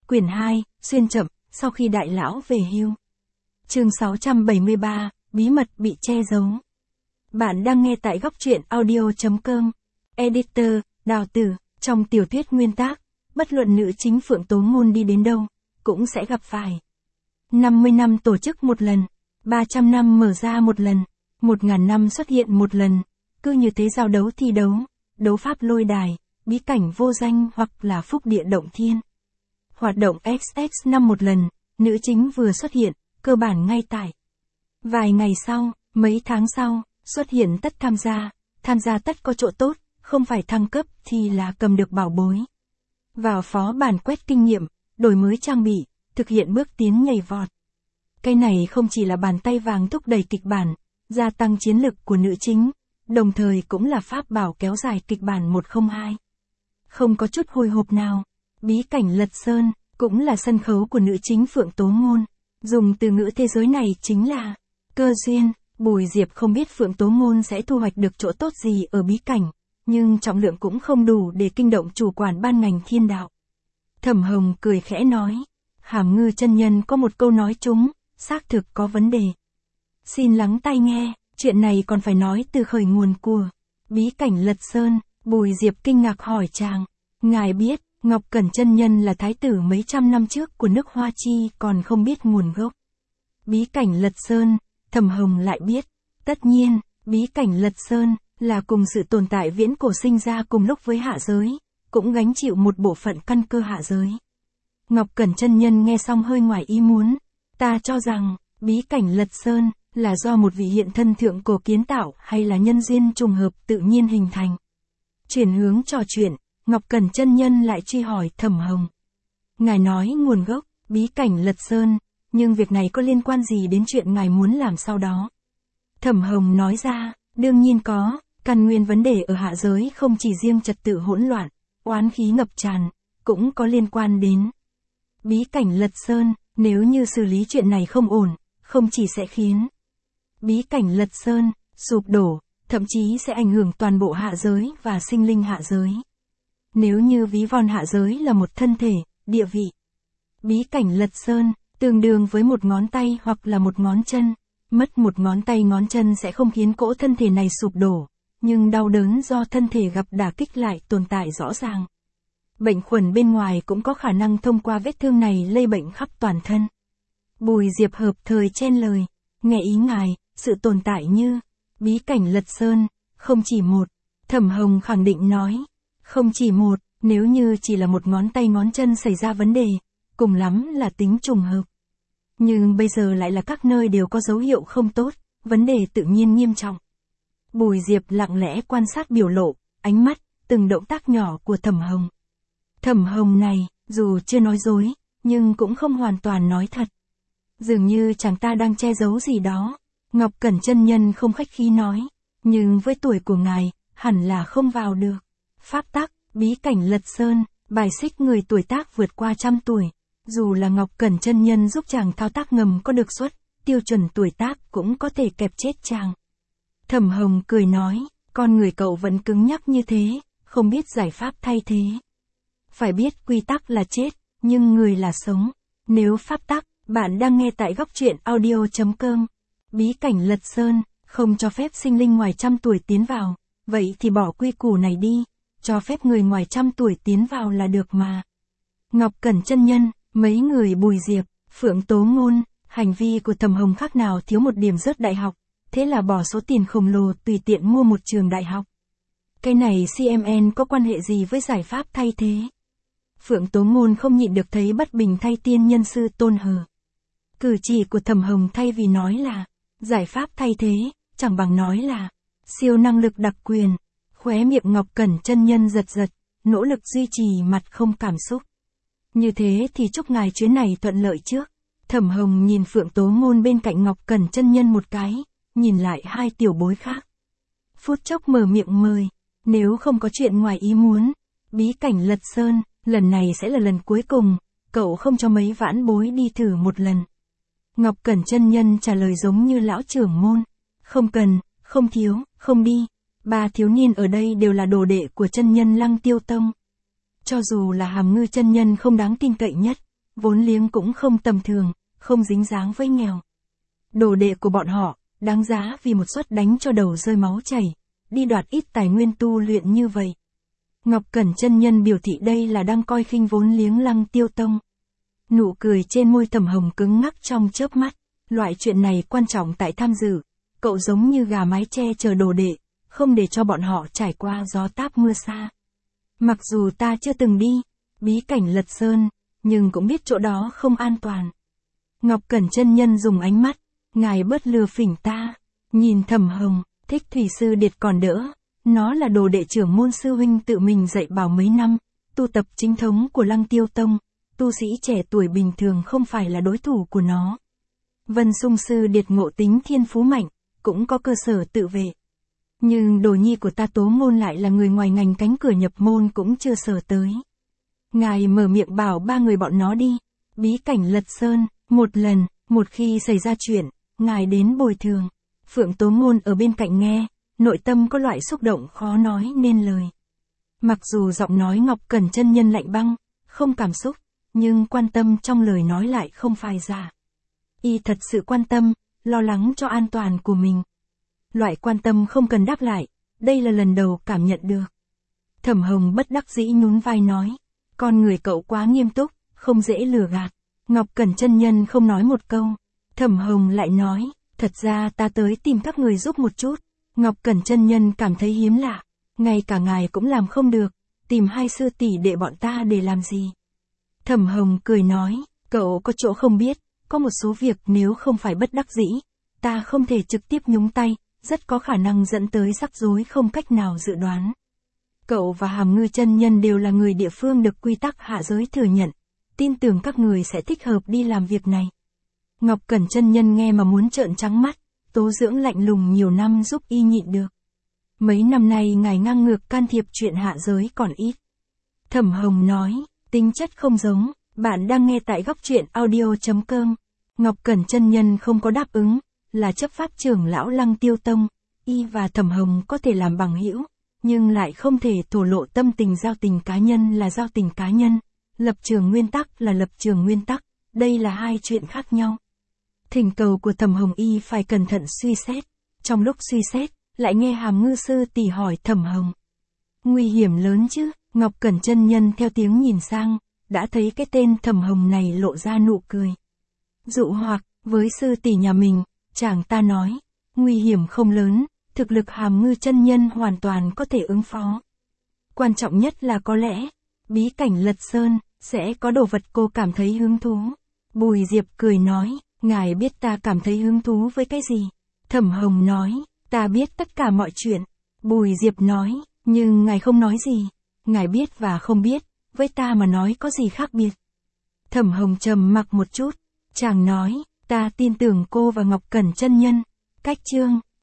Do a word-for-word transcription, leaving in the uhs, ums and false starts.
Quyển hai, xuyên chậm, sau khi đại lão về hưu. Chương sáu trăm bảy mươi ba, bí mật bị che giấu. Bạn đang nghe tại góc truyện audio chấm com. Editor, Đào Tử, trong tiểu thuyết nguyên tác, bất luận nữ chính Phượng Tố Ngôn đi đến đâu, cũng sẽ gặp phải. năm mươi năm tổ chức một lần, ba trăm năm mở ra một lần, một nghìn năm xuất hiện một lần, cứ như thế giao đấu thi đấu, đấu pháp lôi đài, bí cảnh vô danh hoặc là phúc địa động thiên. Hoạt động ích ích năm một lần, nữ chính vừa xuất hiện, cơ bản ngay tại. Vài ngày sau, mấy tháng sau, xuất hiện tất tham gia, tham gia tất có chỗ tốt, không phải thăng cấp thì là cầm được bảo bối. Vào phó bản quét kinh nghiệm, đổi mới trang bị, thực hiện bước tiến nhảy vọt. Cái này không chỉ là bàn tay vàng thúc đẩy kịch bản, gia tăng chiến lực của nữ chính, đồng thời cũng là pháp bảo kéo dài kịch bản một không hai. Không có chút hồi hộp nào, bí cảnh Lật Sơn, cũng là sân khấu của nữ chính Phượng Tố Ngôn. Dùng từ ngữ thế giới này chính là cơ duyên. Bùi Diệp không biết Phượng Tố Ngôn sẽ thu hoạch được chỗ tốt gì ở bí cảnh, nhưng trọng lượng cũng không đủ để kinh động chủ quản ban ngành thiên đạo. Thẩm Hồng cười khẽ nói, Hàm Ngư chân nhân có một câu nói trúng, xác thực có vấn đề. Xin lắng tai nghe, chuyện này còn phải nói từ khởi nguồn của bí cảnh Lật Sơn. Bùi Diệp kinh ngạc hỏi chàng, ngài biết, Ngọc Cẩn chân nhân là thái tử mấy trăm năm trước của nước Hoa Chi còn không biết nguồn gốc. Bí cảnh Lật Sơn, Thẩm Hồng lại biết. Tất nhiên, bí cảnh Lật Sơn là cùng sự tồn tại viễn cổ sinh ra cùng lúc với hạ giới, cũng gánh chịu một bộ phận căn cơ hạ giới. Ngọc Cẩn chân nhân nghe xong hơi ngoài ý muốn, ta cho rằng, bí cảnh Lật Sơn là do một vị hiện thân thượng cổ kiến tạo hay là nhân duyên trùng hợp tự nhiên hình thành. Chuyển hướng trò chuyện, Ngọc Cẩn chân nhân lại truy hỏi Thẩm Hồng. Ngài nói nguồn gốc, bí cảnh Lật Sơn, nhưng việc này có liên quan gì đến chuyện ngài muốn làm sau đó? Thẩm Hồng nói ra, đương nhiên có, căn nguyên vấn đề ở hạ giới không chỉ riêng trật tự hỗn loạn, oán khí ngập tràn, cũng có liên quan đến bí cảnh Lật Sơn. Nếu như xử lý chuyện này không ổn, không chỉ sẽ khiến bí cảnh Lật Sơn sụp đổ, thậm chí sẽ ảnh hưởng toàn bộ hạ giới và sinh linh hạ giới. Nếu như ví von hạ giới là một thân thể, địa vị, bí cảnh Lật Sơn tương đương với một ngón tay hoặc là một ngón chân. Mất một ngón tay ngón chân sẽ không khiến cỗ thân thể này sụp đổ, nhưng đau đớn do thân thể gặp đả kích lại tồn tại rõ ràng. Bệnh khuẩn bên ngoài cũng có khả năng thông qua vết thương này lây bệnh khắp toàn thân. Bùi Diệp hợp thời chen lời, nghe ý ngài, sự tồn tại như bí cảnh Lật Sơn, không chỉ một. Thẩm Hồng khẳng định nói, không chỉ một, nếu như chỉ là một ngón tay ngón chân xảy ra vấn đề, cùng lắm là tính trùng hợp. Nhưng bây giờ lại là các nơi đều có dấu hiệu không tốt, vấn đề tự nhiên nghiêm trọng. Bùi Diệp lặng lẽ quan sát biểu lộ, ánh mắt, từng động tác nhỏ của Thẩm Hồng. Thẩm Hồng này, dù chưa nói dối, nhưng cũng không hoàn toàn nói thật. Dường như chàng ta đang che giấu gì đó. Ngọc Cẩn chân nhân không khách khí nói, nhưng với tuổi của ngài, hẳn là không vào được. Pháp tắc, bí cảnh Lật Sơn, bài xích người tuổi tác vượt qua trăm tuổi. Dù là Ngọc Cẩn chân nhân giúp chàng thao tác ngầm có được xuất, tiêu chuẩn tuổi tác cũng có thể kẹp chết chàng. Thẩm Hồng cười nói, con người cậu vẫn cứng nhắc như thế, không biết giải pháp thay thế. Phải biết quy tắc là chết, nhưng người là sống. Nếu pháp tắc, bạn đang nghe tại góc truyện audio chấm com. Bí cảnh Lật Sơn, không cho phép sinh linh ngoài trăm tuổi tiến vào, vậy thì bỏ quy củ này đi, cho phép người ngoài trăm tuổi tiến vào là được mà. Ngọc Cẩn chân nhân, mấy người Bùi Diệp, Phượng Tố Ngôn, hành vi của Thẩm Hồng khác nào thiếu một điểm rớt đại học, thế là bỏ số tiền khổng lồ tùy tiện mua một trường đại học. Cái này xê em en có quan hệ gì với giải pháp thay thế? Phượng Tố Ngôn không nhịn được thấy bất bình thay tiên nhân sư Tôn Hờ. Cử chỉ của Thẩm Hồng thay vì nói là giải pháp thay thế, chẳng bằng nói là siêu năng lực đặc quyền. Khóe miệng Ngọc Cẩn chân nhân giật giật, nỗ lực duy trì mặt không cảm xúc. Như thế thì chúc ngài chuyến này thuận lợi trước. Thẩm Hồng nhìn Phượng Tố Ngôn bên cạnh Ngọc Cẩn chân nhân một cái, nhìn lại hai tiểu bối khác. Phút chốc mở miệng mời, nếu không có chuyện ngoài ý muốn, bí cảnh Lật Sơn, lần này sẽ là lần cuối cùng, cậu không cho mấy vãn bối đi thử một lần. Ngọc Cẩn chân nhân trả lời giống như lão trưởng môn, không cần, không thiếu, không đi. Ba thiếu niên ở đây đều là đồ đệ của chân nhân Lăng Tiêu Tông. Cho dù là Hàm Ngư chân nhân không đáng tin cậy nhất, vốn liếng cũng không tầm thường, không dính dáng với nghèo. Đồ đệ của bọn họ, đáng giá vì một suất đánh cho đầu rơi máu chảy, đi đoạt ít tài nguyên tu luyện như vậy. Ngọc Cẩn chân nhân biểu thị đây là đang coi khinh vốn liếng Lăng Tiêu Tông. Nụ cười trên môi Thẩm Hồng cứng ngắc trong chớp mắt, loại chuyện này quan trọng tại tham dự, cậu giống như gà mái che chờ đồ đệ, không để cho bọn họ trải qua gió táp mưa xa. Mặc dù ta chưa từng đi, bí cảnh Lật Sơn, nhưng cũng biết chỗ đó không an toàn. Ngọc Cẩn chân nhân dùng ánh mắt, ngài bớt lừa phỉnh ta, nhìn Thẩm Hồng, Thích Thủy Sư Điệt còn đỡ, nó là đồ đệ trưởng môn sư huynh tự mình dạy bảo mấy năm, tu tập chính thống của Lăng Tiêu Tông, tu sĩ trẻ tuổi bình thường không phải là đối thủ của nó. Vân Sung Sư Điệt ngộ tính thiên phú mạnh, cũng có cơ sở tự vệ. Nhưng đồ nhi của ta Tố Ngôn lại là người ngoài ngành, cánh cửa nhập môn cũng chưa sờ tới. Ngài mở miệng bảo ba người bọn nó đi, bí cảnh Lật Sơn, một lần, một khi xảy ra chuyện, ngài đến bồi thường. Phượng Tố Ngôn ở bên cạnh nghe, nội tâm có loại xúc động khó nói nên lời. Mặc dù giọng nói Ngọc Cẩn chân nhân lạnh băng, không cảm xúc, nhưng quan tâm trong lời nói lại không phải giả. Y thật sự quan tâm, lo lắng cho an toàn của mình. Loại quan tâm không cần đáp lại, đây là lần đầu cảm nhận được. Thẩm Hồng bất đắc dĩ nhún vai nói, con người cậu quá nghiêm túc, không dễ lừa gạt. Ngọc Cẩn chân nhân không nói một câu. Thẩm Hồng lại nói, thật ra ta tới tìm các người giúp một chút. Ngọc Cẩn chân nhân cảm thấy hiếm lạ, ngay cả ngài cũng làm không được, tìm hai sư tỷ đệ bọn ta để làm gì? Thẩm Hồng cười nói, cậu có chỗ không biết, có một số việc nếu không phải bất đắc dĩ, ta không thể trực tiếp nhúng tay, rất có khả năng dẫn tới rắc rối không cách nào dự đoán. Cậu và Hàm Ngư chân nhân đều là người địa phương được quy tắc hạ giới thừa nhận, tin tưởng các người sẽ thích hợp đi làm việc này. Ngọc Cẩn chân nhân nghe mà muốn trợn trắng mắt, Tố Dưỡng lạnh lùng nhiều năm giúp y nhịn được. Mấy năm nay ngài ngang ngược can thiệp chuyện hạ giới còn ít. Thẩm Hồng nói, tính chất không giống, bạn đang nghe tại góc truyện audio chấm com. Ngọc Cẩn chân nhân không có đáp ứng, là chấp pháp trưởng lão Lăng Tiêu Tông, y và Thẩm Hồng có thể làm bằng hữu, nhưng lại không thể thổ lộ tâm tình. Giao tình cá nhân là giao tình cá nhân, lập trường nguyên tắc là lập trường nguyên tắc, đây là hai chuyện khác nhau. Thỉnh cầu của Thẩm Hồng y phải cẩn thận suy xét, trong lúc suy xét, lại nghe Hàm Ngư sư tỷ hỏi Thẩm Hồng. Nguy hiểm lớn chứ? Ngọc Cẩn chân nhân theo tiếng nhìn sang, đã thấy cái tên Thẩm Hồng này lộ ra nụ cười. Dụ hoặc, với sư tỷ nhà mình, chàng ta nói, nguy hiểm không lớn, thực lực Hàm Ngư chân nhân hoàn toàn có thể ứng phó. Quan trọng nhất là có lẽ, bí cảnh Lật Sơn, sẽ có đồ vật cô cảm thấy hứng thú. Bùi Diệp cười nói, ngài biết ta cảm thấy hứng thú với cái gì? Thẩm Hồng nói, ta biết tất cả mọi chuyện. Bùi Diệp nói, nhưng ngài không nói gì. Ngài biết và không biết, với ta mà nói có gì khác biệt? Thẩm Hồng trầm mặc một chút, chàng nói, ta tin tưởng cô và Ngọc Cẩn chân nhân. Cách chương